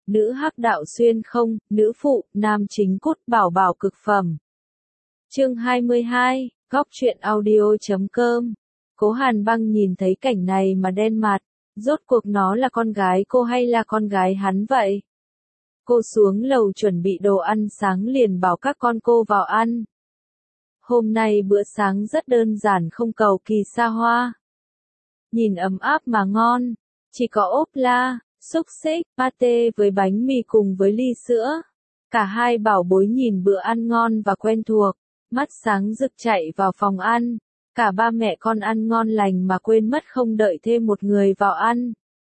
nữ hắc đạo xuyên không, nữ phụ, nam chính cốt bảo bảo cực phẩm. Chương 22, góc truyện audio.com. Cố Hàn Băng nhìn thấy cảnh này mà đen mặt, rốt cuộc nó là con gái cô hay là con gái hắn vậy? Cô xuống lầu chuẩn bị đồ ăn sáng liền bảo các con cô vào ăn. Hôm nay bữa sáng rất đơn giản không cầu kỳ xa hoa. Nhìn ấm áp mà ngon, chỉ có ốp la, xúc xích, pate với bánh mì cùng với ly sữa. Cả hai bảo bối nhìn bữa ăn ngon và quen thuộc, mắt sáng rực chạy vào phòng ăn. Cả ba mẹ con ăn ngon lành mà quên mất không đợi thêm một người vào ăn.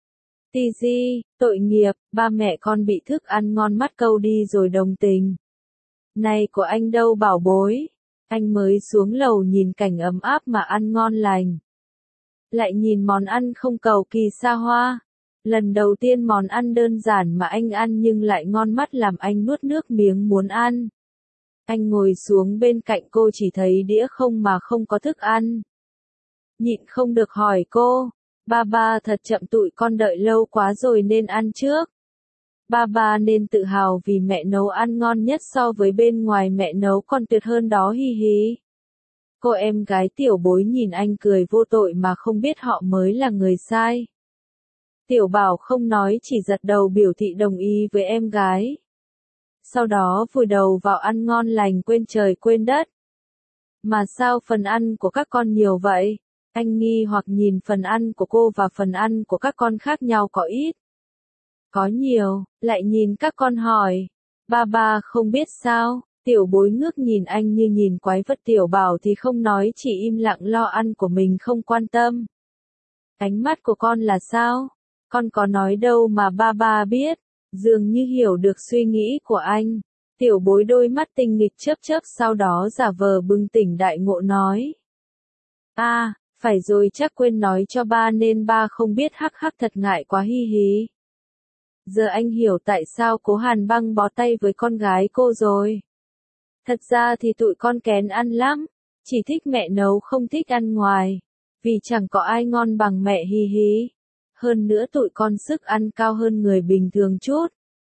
Tì, tội nghiệp, ba mẹ con bị thức ăn ngon mắt câu đi rồi đồng tình. Này của anh đâu bảo bối, anh mới xuống lầu nhìn cảnh ấm áp mà ăn ngon lành. Lại nhìn món ăn không cầu kỳ xa hoa. Lần đầu tiên món ăn đơn giản mà anh ăn nhưng lại ngon mắt làm anh nuốt nước miếng muốn ăn. Anh ngồi xuống bên cạnh cô chỉ thấy đĩa không mà không có thức ăn. Nhịn không được hỏi cô, ba thật chậm tụi con đợi lâu quá rồi nên ăn trước. Ba nên tự hào vì mẹ nấu ăn ngon nhất so với bên ngoài mẹ nấu còn tuyệt hơn đó hi hi. Cô em gái tiểu bối nhìn anh cười vô tội mà không biết họ mới là người sai. Tiểu bảo không nói chỉ giật đầu biểu thị đồng ý với em gái. Sau đó vùi đầu vào ăn ngon lành quên trời quên đất. Mà sao phần ăn của các con nhiều vậy? Anh nghi hoặc nhìn phần ăn của cô và phần ăn của các con khác nhau có ít. Có nhiều, lại nhìn các con hỏi. Ba không biết sao, tiểu bối ngước nhìn anh như nhìn quái vật tiểu bảo thì không nói chỉ im lặng lo ăn của mình không quan tâm. Ánh mắt của con là sao? Con có nói đâu mà ba biết. Dường như hiểu được suy nghĩ của anh. Tiểu bối đôi mắt tinh nghịch chớp sau đó giả vờ bừng tỉnh đại ngộ nói. Phải rồi chắc quên nói cho ba nên ba không biết hắc thật ngại quá hi hi. Giờ anh hiểu tại sao Cố Hàn Băng bó tay với con gái cô rồi. Thật ra thì tụi con kén ăn lắm, chỉ thích mẹ nấu không thích ăn ngoài. Vì chẳng có ai ngon bằng mẹ hi hi. Hơn nữa tụi con sức ăn cao hơn người bình thường chút.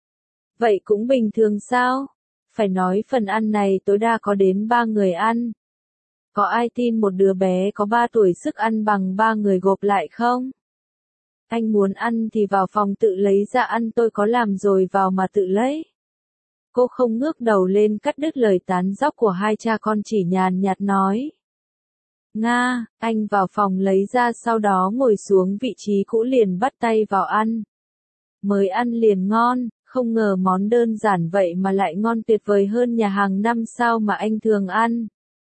Vậy cũng bình thường sao? Phải nói phần ăn này tối đa có đến 3 người ăn. Có ai tin một đứa bé có 3 tuổi sức ăn bằng 3 người gộp lại không? Anh muốn ăn thì vào phòng tự lấy ra ăn tôi có làm rồi vào mà tự lấy. Cô không ngước đầu lên cắt đứt lời tán dóc của hai cha con chỉ nhàn nhạt nói. Nga, anh vào phòng lấy ra sau đó ngồi xuống vị trí cũ liền bắt tay vào ăn. Mới ăn liền ngon, không ngờ món đơn giản vậy mà lại ngon tuyệt vời hơn nhà hàng 5 sao mà anh thường ăn.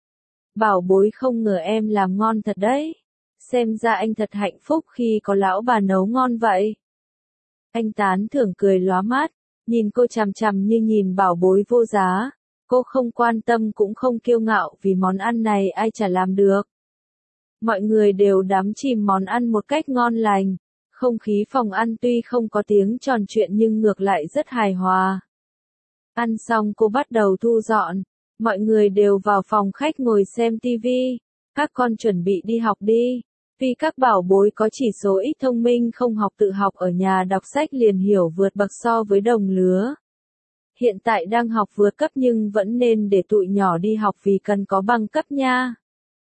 Bảo bối không ngờ em làm ngon thật đấy. Xem ra anh thật hạnh phúc khi có lão bà nấu ngon vậy. Anh tán thưởng cười lóa mắt, nhìn cô chằm chằm như nhìn bảo bối vô giá. Cô không quan tâm cũng không kiêu ngạo vì món ăn này ai chả làm được. Mọi người đều đắm chìm món ăn một cách ngon lành. Không khí phòng ăn tuy không có tiếng tròn chuyện nhưng ngược lại rất hài hòa. Ăn xong cô bắt đầu thu dọn. Mọi người đều vào phòng khách ngồi xem tivi. Các con chuẩn bị đi học đi. Vì các bảo bối có chỉ số ít thông minh không học tự học ở nhà đọc sách liền hiểu vượt bậc so với đồng lứa. Hiện tại đang học vượt cấp nhưng vẫn nên để tụi nhỏ đi học vì cần có bằng cấp nha.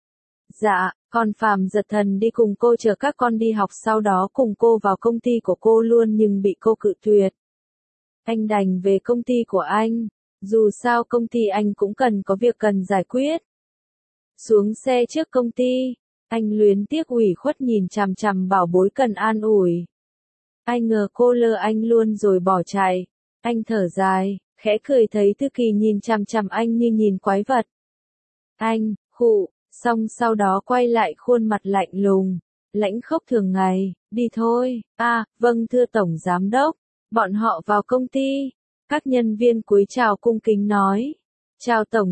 Dạ, con Phàm giật thần đi cùng cô chờ các con đi học sau đó cùng cô vào công ty của cô luôn nhưng bị cô cự tuyệt. Anh đành về công ty của anh, dù sao công ty anh cũng cần có việc cần giải quyết. Xuống xe trước công ty, anh luyến tiếc ủy khuất nhìn chằm chằm bảo bối cần an ủi. Ai ngờ cô lơ anh luôn rồi bỏ chạy, anh thở dài, khẽ cười thấy Thư Kỳ nhìn chằm chằm anh như nhìn quái vật. Anh, khụ. Xong sau đó quay lại khuôn mặt lạnh lùng, lãnh khốc thường ngày, đi thôi, vâng thưa Tổng Giám Đốc, bọn họ vào công ty, các nhân viên cúi chào cung kính nói, chào Tổng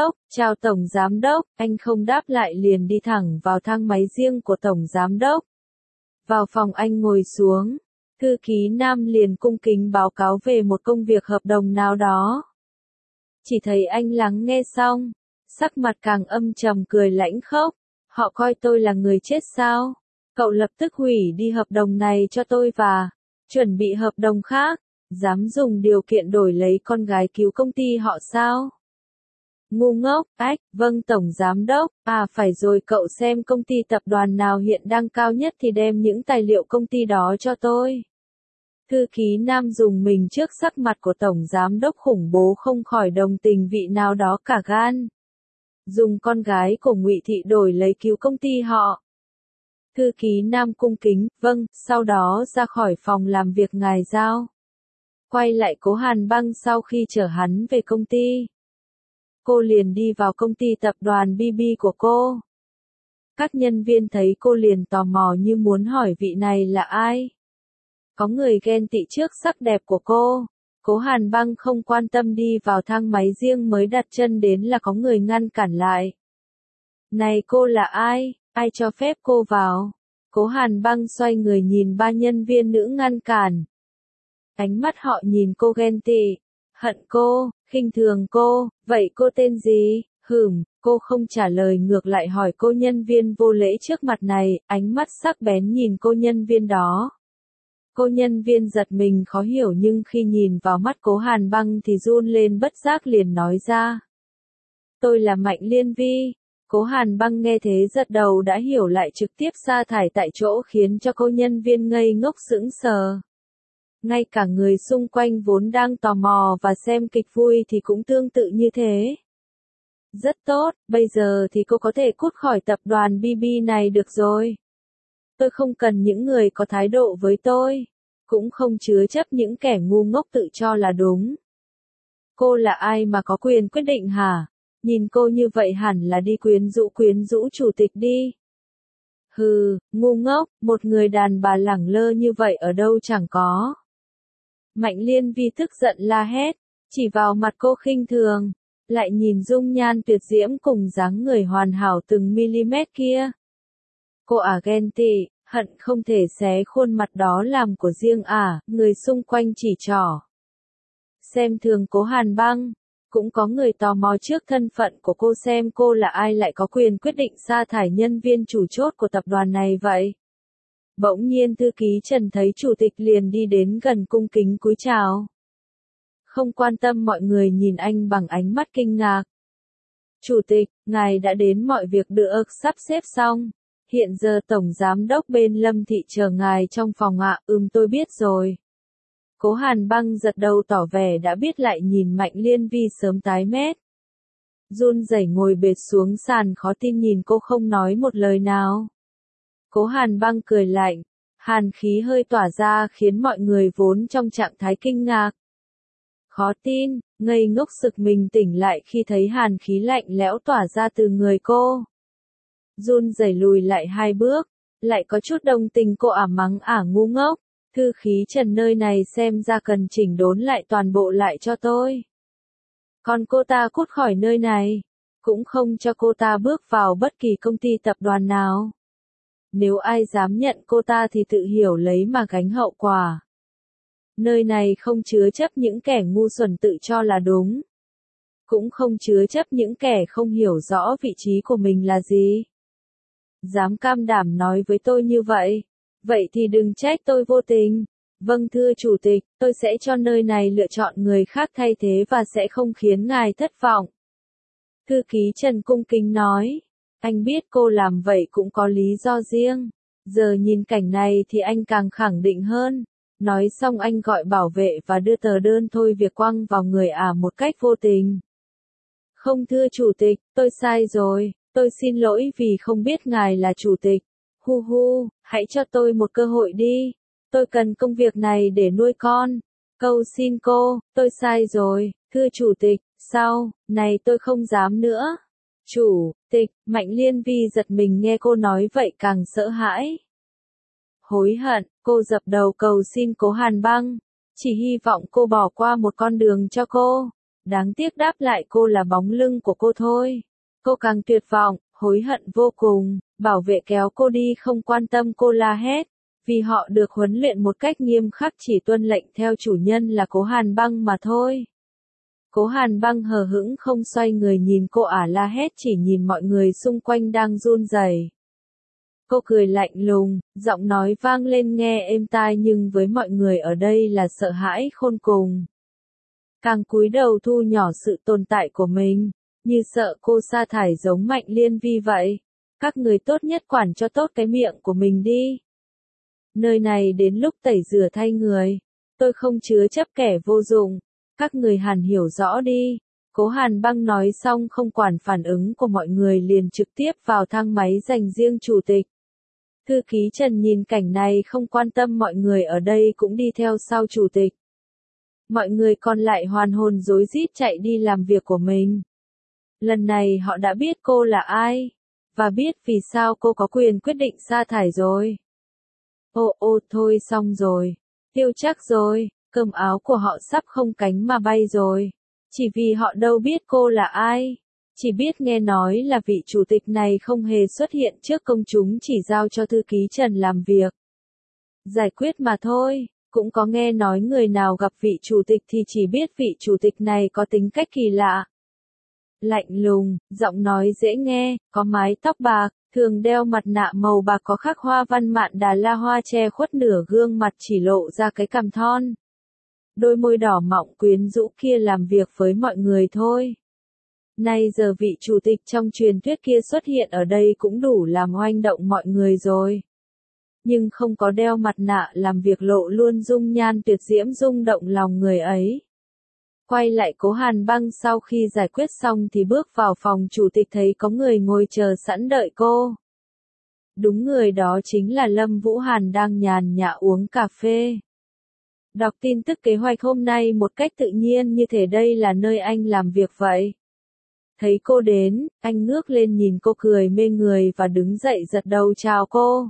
Giám Đốc, anh không đáp lại liền đi thẳng vào thang máy riêng của Tổng Giám Đốc. Vào phòng anh ngồi xuống, thư ký nam liền cung kính báo cáo về một công việc hợp đồng nào đó. Chỉ thấy anh lắng nghe xong. Sắc mặt càng âm trầm cười lãnh khốc, họ coi tôi là người chết sao? Cậu lập tức hủy đi hợp đồng này cho tôi và chuẩn bị hợp đồng khác. Dám dùng điều kiện đổi lấy con gái cứu công ty họ sao? Ngu ngốc, ách, vâng tổng giám đốc, phải rồi cậu xem công ty tập đoàn nào hiện đang cao nhất thì đem những tài liệu công ty đó cho tôi. Thư ký nam dùng mình trước sắc mặt của tổng giám đốc khủng bố không khỏi đồng tình vị nào đó cả gan. Dùng con gái của Ngụy Thị đổi lấy cứu công ty họ. Thư ký nam cung kính, vâng, sau đó ra khỏi phòng làm việc ngài giao. Quay lại Cố Hàn Băng sau khi chở hắn về công ty. Cô liền đi vào công ty tập đoàn BB của cô. Các nhân viên thấy cô liền tò mò như muốn hỏi vị này là ai. Có người ghen tị trước sắc đẹp của cô. Cố Hàn Băng không quan tâm đi vào thang máy riêng mới đặt chân đến là có người ngăn cản lại. Này cô là ai? Ai cho phép cô vào? Cố Hàn Băng xoay người nhìn ba nhân viên nữ ngăn cản. Ánh mắt họ nhìn cô ghen tị, hận cô, khinh thường cô, vậy cô tên gì? Cô không trả lời ngược lại hỏi cô nhân viên vô lễ trước mặt này, ánh mắt sắc bén nhìn cô nhân viên đó. Cô nhân viên giật mình khó hiểu nhưng khi nhìn vào mắt Cố Hàn Băng thì run lên bất giác liền nói ra. Tôi là Mạnh Liên Vi. Cố Hàn Băng nghe thế giật đầu đã hiểu lại trực tiếp sa thải tại chỗ khiến cho cô nhân viên ngây ngốc sững sờ. Ngay cả người xung quanh vốn đang tò mò và xem kịch vui thì cũng tương tự như thế. Rất tốt, bây giờ thì cô có thể cút khỏi tập đoàn BB này được rồi. Tôi không cần những người có thái độ với tôi, cũng không chứa chấp những kẻ ngu ngốc tự cho là đúng. Cô là ai mà có quyền quyết định hả? Nhìn cô như vậy hẳn là đi quyến rũ chủ tịch đi. Ngu ngốc, một người đàn bà lẳng lơ như vậy ở đâu chẳng có. Mạnh Liên Vi tức giận la hét, chỉ vào mặt cô khinh thường, lại nhìn dung nhan tuyệt diễm cùng dáng người hoàn hảo từng mm kia. Cô ghen tị, hận không thể xé khuôn mặt đó làm của riêng người xung quanh chỉ trỏ. Xem thường Cố Hàn Băng, cũng có người tò mò trước thân phận của cô xem cô là ai lại có quyền quyết định sa thải nhân viên chủ chốt của tập đoàn này vậy. Bỗng nhiên thư ký Trần thấy chủ tịch liền đi đến gần cung kính cúi chào. Không quan tâm mọi người nhìn anh bằng ánh mắt kinh ngạc. Chủ tịch, ngài đã đến mọi việc được sắp xếp xong. Hiện giờ tổng giám đốc bên Lâm Thị chờ ngài trong phòng ạ. Tôi biết rồi. Cố Hàn Băng giật đầu tỏ vẻ đã biết lại nhìn Mạnh Liên Vi sớm tái mét. Run rẩy ngồi bệt xuống sàn khó tin nhìn cô không nói một lời nào. Cố Hàn Băng cười lạnh, hàn khí hơi tỏa ra khiến mọi người vốn trong trạng thái kinh ngạc. Khó tin, ngây ngốc sực mình tỉnh lại khi thấy hàn khí lạnh lẽo tỏa ra từ người cô. Run rẩy lùi lại 2 bước, lại có chút đồng tình cô mắng ngu ngốc. Thư ký Trần nơi này xem ra cần chỉnh đốn lại toàn bộ lại cho tôi. Còn cô ta cút khỏi nơi này, cũng không cho cô ta bước vào bất kỳ công ty tập đoàn nào. Nếu ai dám nhận cô ta thì tự hiểu lấy mà gánh hậu quả. Nơi này không chứa chấp những kẻ ngu xuẩn tự cho là đúng. Cũng không chứa chấp những kẻ không hiểu rõ vị trí của mình là gì. Dám cam đảm nói với tôi như vậy. Vậy thì đừng trách tôi vô tình. Vâng thưa chủ tịch, tôi sẽ cho nơi này lựa chọn người khác thay thế và sẽ không khiến ngài thất vọng. Thư ký Trần cung kính nói. Anh biết cô làm vậy cũng có lý do riêng. Giờ nhìn cảnh này thì anh càng khẳng định hơn. Nói xong anh gọi bảo vệ và đưa tờ đơn thôi việc quăng vào người một cách vô tình. Không thưa chủ tịch, tôi sai rồi. Tôi xin lỗi vì không biết ngài là chủ tịch. Hãy cho tôi một cơ hội đi. Tôi cần công việc này để nuôi con. Cầu xin cô, tôi sai rồi, thưa chủ tịch, sau này tôi không dám nữa. Chủ tịch, Mạnh Liên Vi giật mình nghe cô nói vậy càng sợ hãi. Hối hận, cô dập đầu cầu xin Cố Hàn Băng. Chỉ hy vọng cô bỏ qua một con đường cho cô. Đáng tiếc đáp lại cô là bóng lưng của cô thôi. Cô càng tuyệt vọng, hối hận vô cùng. Bảo vệ kéo cô đi không quan tâm cô la hét. Vì họ được huấn luyện một cách nghiêm khắc chỉ tuân lệnh theo chủ nhân là Cố Hàn Băng mà thôi. Cố Hàn Băng hờ hững không xoay người nhìn cô la hét chỉ nhìn mọi người xung quanh đang run rẩy. Cô cười lạnh lùng, giọng nói vang lên nghe êm tai nhưng với mọi người ở đây là sợ hãi khôn cùng. Càng cúi đầu thu nhỏ sự tồn tại của mình, như sợ cô sa thải giống Mạnh Liên Vi vậy. Các người tốt nhất quản cho tốt cái miệng của mình đi. Nơi này đến lúc tẩy rửa thay người, tôi không chứa chấp kẻ vô dụng, các người hẳn hiểu rõ đi. Cố Hàn Băng nói xong không quản phản ứng của mọi người liền trực tiếp vào thang máy dành riêng chủ tịch. Thư ký Trần nhìn cảnh này không quan tâm mọi người ở đây cũng đi theo sau chủ tịch. Mọi người còn lại hoàn hồn rối rít chạy đi làm việc của mình. Lần này họ đã biết cô là ai, và biết vì sao cô có quyền quyết định sa thải rồi. Ô thôi xong rồi, tiêu chắc rồi, cơm áo của họ sắp không cánh mà bay rồi. Chỉ vì họ đâu biết cô là ai, chỉ biết nghe nói là vị chủ tịch này không hề xuất hiện trước công chúng chỉ giao cho thư ký Trần làm việc. Giải quyết mà thôi, cũng có nghe nói người nào gặp vị chủ tịch thì chỉ biết vị chủ tịch này có tính cách kỳ lạ. Lạnh lùng, giọng nói dễ nghe, có mái tóc bạc, thường đeo mặt nạ màu bạc có khắc hoa văn mạn Đà La hoa che khuất nửa gương mặt chỉ lộ ra cái cằm thon. Đôi môi đỏ mọng quyến rũ kia làm việc với mọi người thôi. Nay giờ vị chủ tịch trong truyền thuyết kia xuất hiện ở đây cũng đủ làm oanh động mọi người rồi. Nhưng không có đeo mặt nạ làm việc lộ luôn dung nhan tuyệt diễm rung động lòng người ấy. Quay lại Cố Hàn Băng sau khi giải quyết xong thì bước vào phòng chủ tịch thấy có người ngồi chờ sẵn đợi cô. Đúng người đó chính là Lâm Vũ Hàn đang nhàn nhã uống cà phê. Đọc tin tức kế hoạch hôm nay một cách tự nhiên như thể đây là nơi anh làm việc vậy. Thấy cô đến, anh ngước lên nhìn cô cười mê người và đứng dậy giật đầu chào cô.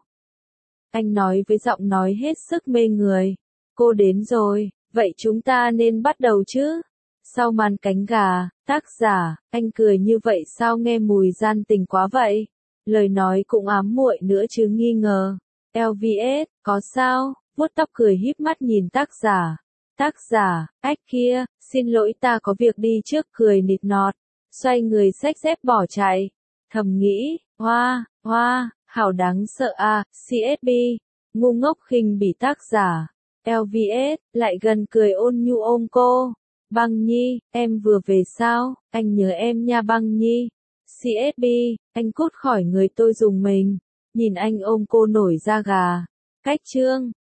Anh nói với giọng nói hết sức mê người. Cô đến rồi, vậy chúng ta nên bắt đầu chứ? Sau màn cánh gà, tác giả, anh cười như vậy sao nghe mùi gian tình quá vậy? Lời nói cũng ám muội nữa chứ nghi ngờ. LVS, có sao? Vuốt tóc cười híp mắt nhìn tác giả. Tác giả, ách kia, xin lỗi ta có việc đi trước cười nịt nọt. Xoay người xách dép bỏ chạy. Thầm nghĩ, hoa, hảo đáng sợ à, CSB. Ngu ngốc khinh bỉ tác giả. LVS, lại gần cười ôn nhu ôm cô. Băng Nhi, em vừa về sao, anh nhớ em nha Băng Nhi. CSB, anh cút khỏi người tôi dùng mình. Nhìn anh ôm cô nổi da gà. Cách chương.